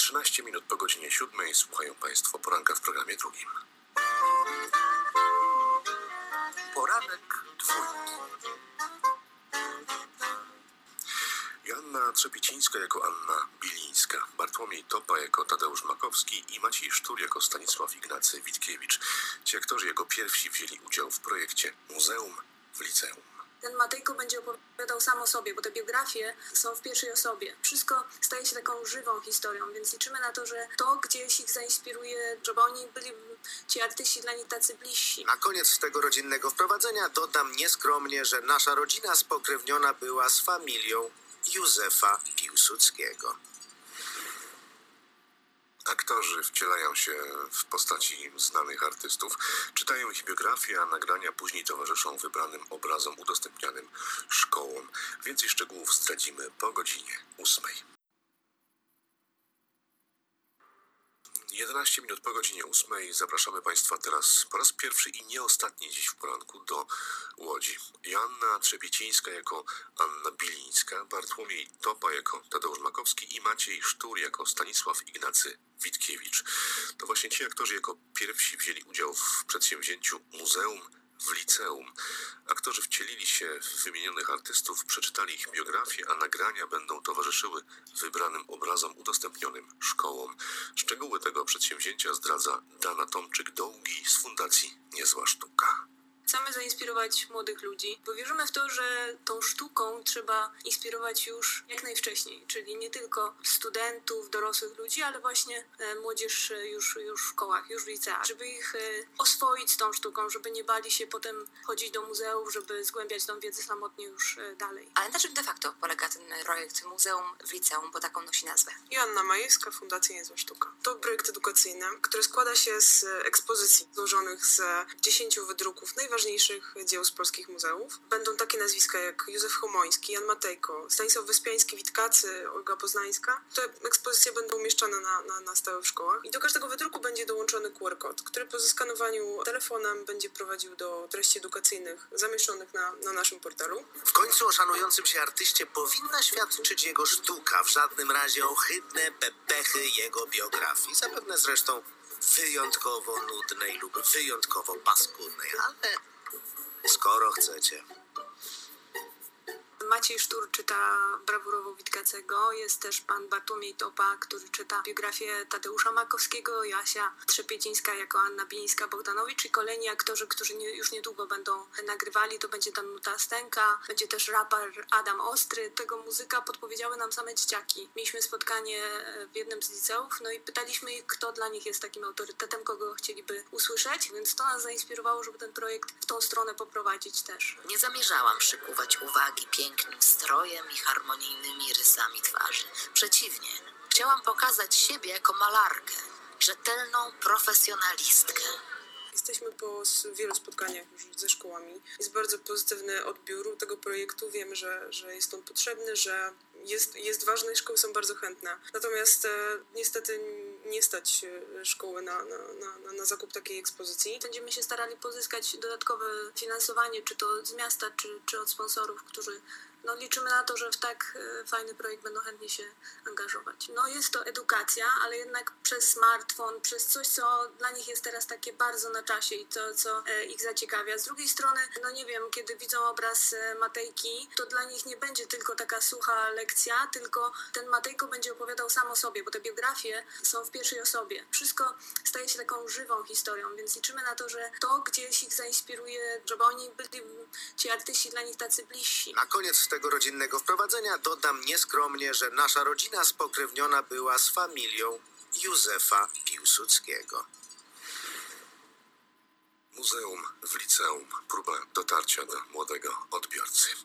13 minut po godzinie 7 słuchają Państwo poranka w programie drugim. Poranek dwójki. Joanna Trzepicińska jako Anna Bilińska, Bartłomiej Topa jako Tadeusz Makowski i Maciej Sztur jako Stanisław Ignacy Witkiewicz. Ci aktorzy jako pierwsi wzięli udział w projekcie Muzeum w Liceum. Ten Matejko będzie opowiadał sam o sobie, bo te biografie są w pierwszej osobie. Wszystko staje się taką żywą historią, więc liczymy na to, że to gdzieś ich zainspiruje, żeby oni byli, ci artyści dla nich tacy bliżsi. Na koniec tego rodzinnego wprowadzenia dodam nieskromnie, że nasza rodzina spokrewniona była z familią Józefa Piłsudskiego. Aktorzy wcielają się w postaci znanych artystów, czytają ich biografie, a nagrania później towarzyszą wybranym obrazom udostępnianym szkołom. Więcej szczegółów zdradzimy po godzinie 8. 11 minut po godzinie 8 zapraszamy Państwa teraz po raz pierwszy i nie ostatni dziś w poranku do Łodzi. Joanna Trzepicińska jako Anna Bilińska, Bartłomiej Topa jako Tadeusz Makowski i Maciej Sztur jako Stanisław Ignacy Witkiewicz. To właśnie ci aktorzy jako pierwsi wzięli udział w przedsięwzięciu Muzeum w Liceum. Aktorzy wcielili się w wymienionych artystów, przeczytali ich biografie, a nagrania będą towarzyszyły wybranym obrazom udostępnionym szkołom. Szczegóły tego przedsięwzięcia zdradza Dana Tomczyk-Dołgi z Fundacji Niezła Sztuka. Chcemy zainspirować młodych ludzi, bo wierzymy w to, że tą sztuką trzeba inspirować już jak najwcześniej, czyli nie tylko studentów, dorosłych ludzi, ale właśnie młodzież już w szkołach, już w liceach, żeby ich oswoić z tą sztuką, żeby nie bali się potem chodzić do muzeów, żeby zgłębiać tą wiedzę samotnie już dalej. Ale na czym de facto polega ten projekt Muzeum w Liceum, bo taką nosi nazwę? Joanna Majewska, Fundacja Niezła Sztuka. To projekt edukacyjny, który składa się z ekspozycji złożonych z 10 wydruków najważniejszych dzieł z polskich muzeów. Będą takie nazwiska jak Józef Chomoński, Jan Matejko, Stanisław Wyspiański, Witkacy, Olga Poznańska. Te ekspozycje będą umieszczane na stałe w szkołach. I do każdego wydruku będzie dołączony QR-kod, który po zeskanowaniu telefonem będzie prowadził do treści edukacyjnych zamieszczonych na naszym portalu. W końcu o szanującym się artyście powinna świadczyć jego sztuka, w żadnym razie ohydne bebechy jego biografii. Zapewne zresztą wyjątkowo nudnej lub wyjątkowo paskudnej, ale skoro chcecie. Maciej Sztur czyta brawurowo Witkacego, jest też pan Bartłomiej Topa, który czyta biografię Tadeusza Makowskiego, Joasia Trzepicińska jako Anna Bilińska-Bogdanowicz i kolejni aktorzy, którzy już niedługo będą nagrywali. To będzie Danuta Stęka, będzie też raper Adam Ostry. Tego muzyka podpowiedziały nam same dzieciaki. Mieliśmy spotkanie w jednym z liceów, no i pytaliśmy ich, kto dla nich jest takim autorytetem, kogo chcieliby usłyszeć, więc to nas zainspirowało, żeby ten projekt w tą stronę poprowadzić też. Nie zamierzałam przykuwać uwagi pięknym strojem i harmonijnymi rysami twarzy. Przeciwnie, chciałam pokazać siebie jako malarkę, rzetelną profesjonalistkę. Jesteśmy po wielu spotkaniach już ze szkołami. Jest bardzo pozytywny odbiór tego projektu. Wiemy, że jest on potrzebny, że jest ważny i szkoły są bardzo chętne. Natomiast niestety nie stać szkoły na zakup takiej ekspozycji. Będziemy się starali pozyskać dodatkowe finansowanie, czy to z miasta, czy od sponsorów, którzy liczymy na to, że w tak fajny projekt będą chętnie się angażować. Jest to edukacja, ale jednak przez smartfon, przez coś, co dla nich jest teraz takie bardzo na czasie i to, co ich zaciekawia. Z drugiej strony, nie wiem, kiedy widzą obraz Matejki, to dla nich nie będzie tylko taka sucha lekcja, tylko ten Matejko będzie opowiadał sam o sobie, bo te biografie są w pierwszej osobie. Wszystko staje się taką żywą historią, więc liczymy na to, że to gdzieś ich zainspiruje, żeby oni byli, ci artyści dla nich tacy bliżsi. Na koniec tego rodzinnego wprowadzenia dodam nieskromnie, że nasza rodzina spokrewniona była z familią Józefa Piłsudskiego. Muzeum w Liceum. Próba dotarcia do młodego odbiorcy.